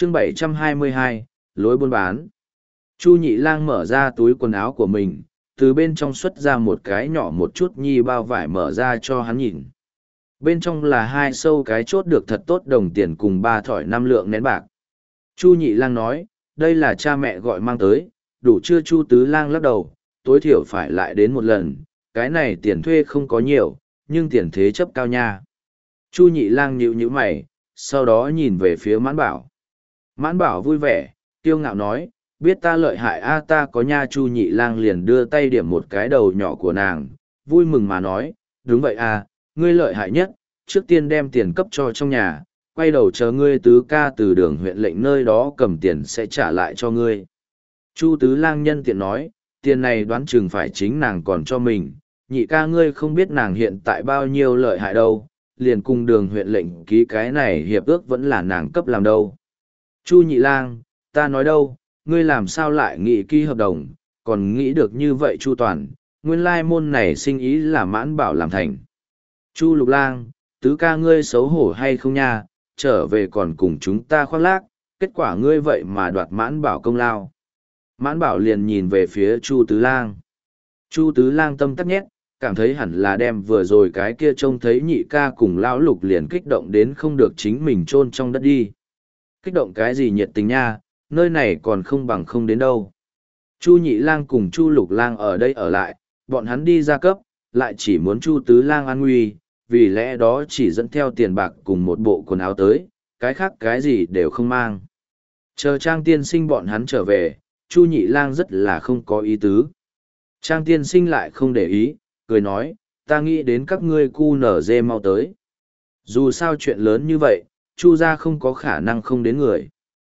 Chương 722, lối buôn bán. Chu Nhị Lang mở ra túi quần áo của mình, từ bên trong xuất ra một cái nhỏ một chút nhi bao vải mở ra cho hắn nhìn. Bên trong là 2 sâu cái chốt được thật tốt đồng tiền cùng 3 thỏi 5 lượng nén bạc. Chu Nhị Lang nói, đây là cha mẹ gọi mang tới, đủ chưa? Chu Tứ Lang lắc đầu, tối thiểu phải lại đến một lần, cái này tiền thuê không có nhiều, nhưng tiền thế chấp cao nha. Chu Nhị Lang nhíu nhíu mày, sau đó nhìn về phía Mãn Bảo. Mãn Bảo vui vẻ, kiêu ngạo nói, biết ta lợi hại a ta có nha. Chu Nhị Lang liền đưa tay điểm một cái đầu nhỏ của nàng, vui mừng mà nói, đúng vậy a, ngươi lợi hại nhất, trước tiên đem tiền cấp cho trong nhà, quay đầu chờ ngươi tứ ca từ Đường huyện lệnh nơi đó cầm tiền sẽ trả lại cho ngươi. Chu Tứ Lang nhân tiện nói, tiền này đoán chừng phải chính nàng còn cho mình, Nhị ca ngươi không biết nàng hiện tại bao nhiêu lợi hại đâu, liền cùng Đường huyện lệnh ký cái này hiệp ước vẫn là nàng cấp làm đâu. Chu Nhị Lang, ta nói đâu, ngươi làm sao lại nghĩ ký hợp đồng, còn nghĩ được như vậy chu toàn, nguyên lai môn này sinh ý là Mãn Bảo làm thành. Chu Lục Lang, tứ ca ngươi xấu hổ hay không nha, trở về còn cùng chúng ta khoác lác, kết quả ngươi vậy mà đoạt Mãn Bảo công lao. Mãn Bảo liền nhìn về phía Chu Tứ Lang. Chu Tứ Lang tâm tắc nhét, cảm thấy hẳn là đem vừa rồi cái kia trông thấy Nhị ca cùng lão Lục liền kích động đến không được chính mình chôn trong đất đi. Kích động cái gì nhiệt tình nha, nơi này còn không bằng không đến đâu. Chu Nhị Lang cùng Chu Lục Lang ở đây ở lại, bọn hắn đi ra cấp, lại chỉ muốn Chu Tứ Lang an nguy, vì lẽ đó chỉ dẫn theo tiền bạc cùng một bộ quần áo tới, cái khác cái gì đều không mang. Chờ Trang tiên sinh bọn hắn trở về, Chu Nhị Lang rất là không có ý tứ. Trang tiên sinh lại không để ý, cười nói, ta nghĩ đến các ngươi cu nở dê mau tới. Dù sao chuyện lớn như vậy, Chu gia không có khả năng không đến người.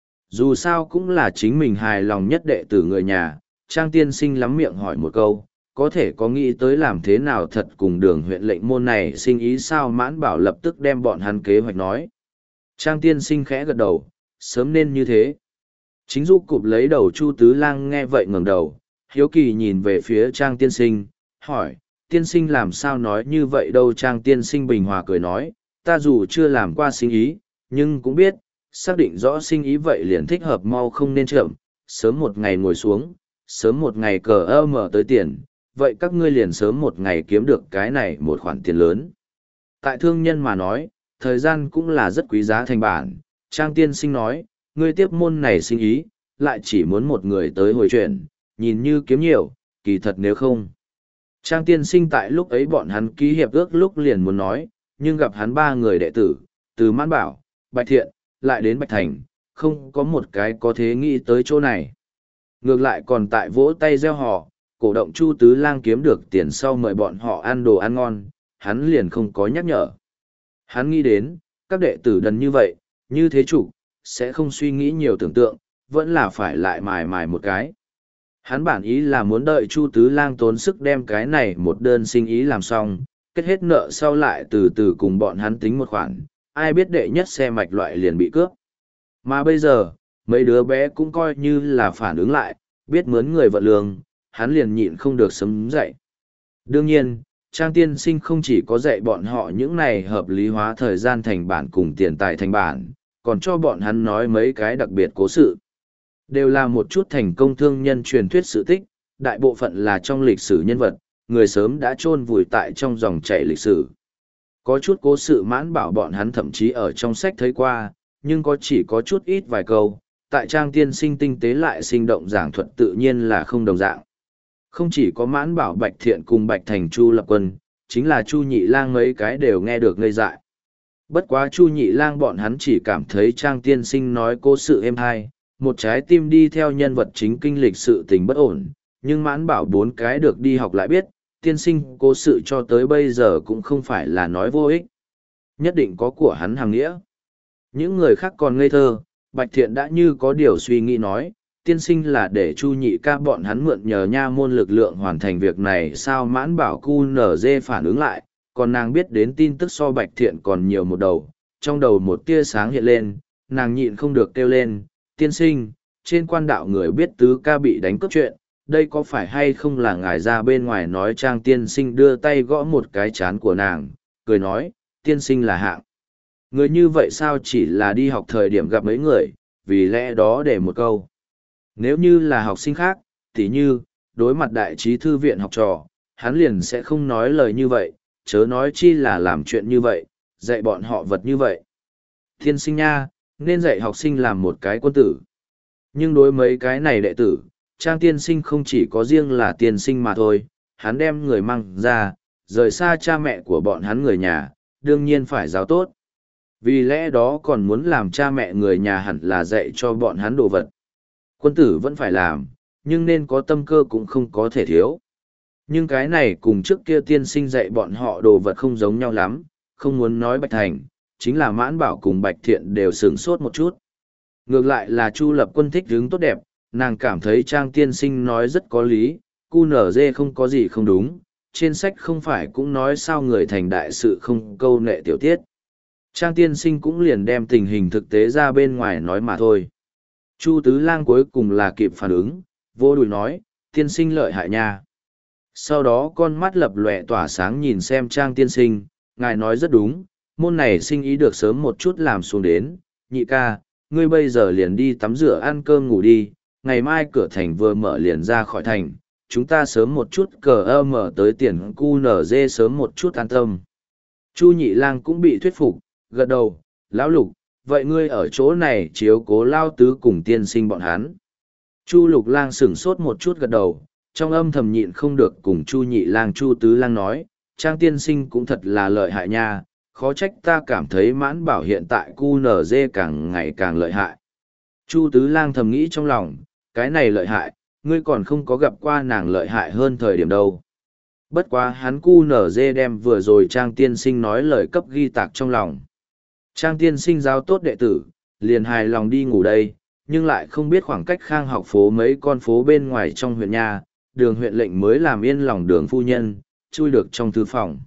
Dù sao cũng là chính mình hài lòng nhất đệ tử người nhà, Trang tiên sinh lắm miệng hỏi một câu, có thể có nghĩ tới làm thế nào thật cùng Đường huyện lệnh môn này sinh ý sao? Mãn Bảo lập tức đem bọn hắn kế hoạch nói. Trang tiên sinh khẽ gật đầu, sớm nên như thế. Chính Du cụp lấy đầu Chu Tứ Lang nghe vậy ngẩng đầu, hiếu kỳ nhìn về phía Trang tiên sinh, hỏi, tiên sinh làm sao nói như vậy đâu? Trang tiên sinh bình hòa cười nói, ta dù chưa làm qua sinh ý, nhưng cũng biết, xác định rõ sinh ý vậy liền thích hợp mau không nên chậm, sớm một ngày ngồi xuống, sớm một ngày cờ mở tới tiền, vậy các ngươi liền sớm một ngày kiếm được cái này một khoản tiền lớn. Tại thương nhân mà nói, thời gian cũng là rất quý giá thành bản. Trang tiên sinh nói, ngươi tiếp môn này sinh ý, lại chỉ muốn một người tới hồi chuyển, nhìn như kiếm nhiều, kỳ thật nếu không. Trang tiên sinh tại lúc ấy bọn hắn ký hiệp ước lúc liền muốn nói, nhưng gặp hắn 3 người đệ tử, từ Mãn Bảo, Bạch Thiện, lại đến Bạch Thành, không có một cái có thế nghĩ tới chỗ này. Ngược lại còn tại vỗ tay reo hò, cổ động Chu Tứ Lang kiếm được tiền sau mời bọn họ ăn đồ ăn ngon, hắn liền không có nhắc nhở. Hắn nghĩ đến, các đệ tử đần như vậy, như thế chủ, sẽ không suy nghĩ nhiều tưởng tượng, vẫn là phải lại mài mài một cái. Hắn bản ý là muốn đợi Chu Tứ Lang tốn sức đem cái này một đơn sinh ý làm xong, kết hết nợ sau lại từ từ cùng bọn hắn tính một khoản, ai biết đệ nhất xe mạch loại liền bị cướp. Mà bây giờ, mấy đứa bé cũng coi như là phản ứng lại, biết mướn người vận lương, hắn liền nhịn không được sớm dậy. Đương nhiên, Trang tiên sinh không chỉ có dạy bọn họ những này hợp lý hóa thời gian thành bản cùng tiền tài thành bản, còn cho bọn hắn nói mấy cái đặc biệt cố sự. Đều là một chút thành công thương nhân truyền thuyết sự tích, đại bộ phận là trong lịch sử nhân vật, người sớm đã chôn vùi tại trong dòng chảy lịch sử. Có chút cố sự Mãn Bảo bọn hắn thậm chí ở trong sách thấy qua, nhưng chỉ có chút ít vài câu, tại Trang tiên sinh tinh tế lại sinh động giảng thuật tự nhiên là không đồng dạng. Không chỉ có Mãn Bảo, Bạch Thiện cùng Bạch Thành Chu Lập Quân, chính là Chu Nhị Lang mấy cái đều nghe được ngây dại. Bất quá Chu Nhị Lang bọn hắn chỉ cảm thấy Trang tiên sinh nói cố sự êm hay, một trái tim đi theo nhân vật chính kinh lịch sự tình bất ổn, nhưng Mãn Bảo 4 cái được đi học lại biết, tiên sinh cố sự cho tới bây giờ cũng không phải là nói vô ích. Nhất định có của hắn hàng nghĩa. Những người khác còn ngây thơ, Bạch Thiện đã như có điều suy nghĩ nói, tiên sinh là để Chu Nhị ca bọn hắn mượn nhờ nha môn lực lượng hoàn thành việc này sao? Mãn Bảo cu nở dê phản ứng lại, còn nàng biết đến tin tức so Bạch Thiện còn nhiều một đầu, trong đầu một tia sáng hiện lên, nàng nhịn không được kêu lên, tiên sinh, trên quan đạo người biết tứ ca bị đánh cướp chuyện, đây có phải hay không là ngài ra bên ngoài nói? Trang tiên sinh đưa tay gõ một cái chán của nàng, cười nói, tiên sinh là hạng người như vậy sao? Chỉ là đi học thời điểm gặp mấy người, vì lẽ đó để một câu. Nếu như là học sinh khác, tỉ như, đối mặt đại trí thư viện học trò, hắn liền sẽ không nói lời như vậy, chớ nói chi là làm chuyện như vậy, dạy bọn họ vật như vậy. Tiên sinh nha, nên dạy học sinh làm một cái quân tử. Nhưng đối mấy cái này đệ tử, Trang tiên sinh không chỉ có riêng là tiên sinh mà thôi, hắn đem người mang ra, rời xa cha mẹ của bọn hắn người nhà, đương nhiên phải giáo tốt. Vì lẽ đó còn muốn làm cha mẹ người nhà hẳn là dạy cho bọn hắn đồ vật. Quân tử vẫn phải làm, nhưng nên có tâm cơ cũng không có thể thiếu. Nhưng cái này cùng trước kia tiên sinh dạy bọn họ đồ vật không giống nhau lắm, không muốn nói Bạch Thành, chính là Mãn Bảo cùng Bạch Thiện đều sửng sốt một chút. Ngược lại là Chu Lập Quân thích hướng tốt đẹp, nàng cảm thấy Trang tiên sinh nói rất có lý, cu nở dê không có gì không đúng, trên sách không phải cũng nói sao người thành đại sự không câu nệ tiểu tiết. Trang tiên sinh cũng liền đem tình hình thực tế ra bên ngoài nói mà thôi. Chu Tứ Lang cuối cùng là kịp phản ứng, vô đùi nói, tiên sinh lợi hại nha. Sau đó con mắt lập lòe tỏa sáng nhìn xem Trang tiên sinh, ngài nói rất đúng, môn này sinh ý được sớm một chút làm xuống đến, nhị ca, ngươi bây giờ liền đi tắm rửa ăn cơm ngủ đi, ngày mai cửa thành vừa mở liền ra khỏi thành, chúng ta sớm một chút cờ mở tới tiền cu nở dê sớm một chút an tâm. Chu Nhị Lang cũng bị thuyết phục, gật đầu, lão Lục, vậy ngươi ở chỗ này chiếu cố lao tứ cùng tiên sinh bọn hắn. Chu Lục Lang sửng sốt một chút gật đầu, trong âm thầm nhịn không được cùng Chu Nhị Lang Chu Tứ Lang nói, Trang tiên sinh cũng thật là lợi hại nha, khó trách ta cảm thấy Mãn Bảo hiện tại QNZ càng ngày càng lợi hại. Chu Tứ Lang thầm nghĩ trong lòng, cái này lợi hại, ngươi còn không có gặp qua nàng lợi hại hơn thời điểm đâu. Bất quá hắn QNZ đem vừa rồi Trang tiên sinh nói lời cấp ghi tạc trong lòng. Trang tiên sinh giáo tốt đệ tử, liền hài lòng đi ngủ đây, nhưng lại không biết khoảng cách Khang học phố mấy con phố bên ngoài trong huyện nhà, đường huyện lệnh mới làm yên lòng đường phu nhân, chui được trong thư phòng.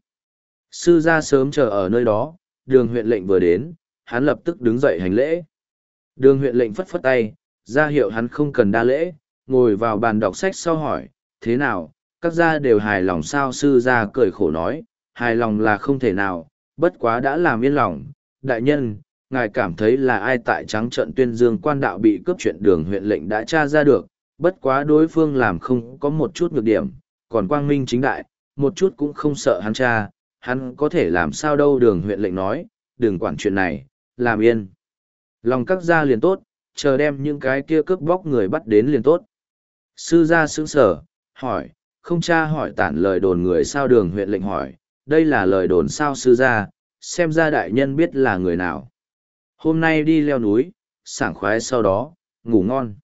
Sư gia sớm chờ ở nơi đó, đường huyện lệnh vừa đến, hắn lập tức đứng dậy hành lễ. Đường huyện lệnh phất phất tay, ra hiệu hắn không cần đa lễ, ngồi vào bàn đọc sách sau hỏi, thế nào, các gia đều hài lòng sao? Sư gia cười khổ nói, hài lòng là không thể nào, bất quá đã làm yên lòng. Đại nhân, ngài cảm thấy là ai tại trắng trận tuyên dương quan đạo bị cướp? Chuyện đường huyện lệnh đã tra ra được, bất quá đối phương làm không có một chút nhược điểm, còn quang minh chính đại, một chút cũng không sợ hắn tra, hắn có thể làm sao đâu? Đường huyện lệnh nói, đừng quản chuyện này, làm yên lòng các gia liền tốt, chờ đem những cái kia cướp bóc người bắt đến liền tốt. Sư gia sững sờ, hỏi, không tra hỏi tản lời đồn người sao? Đường huyện lệnh hỏi, đây là lời đồn sao? Sư gia, xem ra đại nhân biết là người nào. Hôm nay đi leo núi, sảng khoái sau đó, ngủ ngon.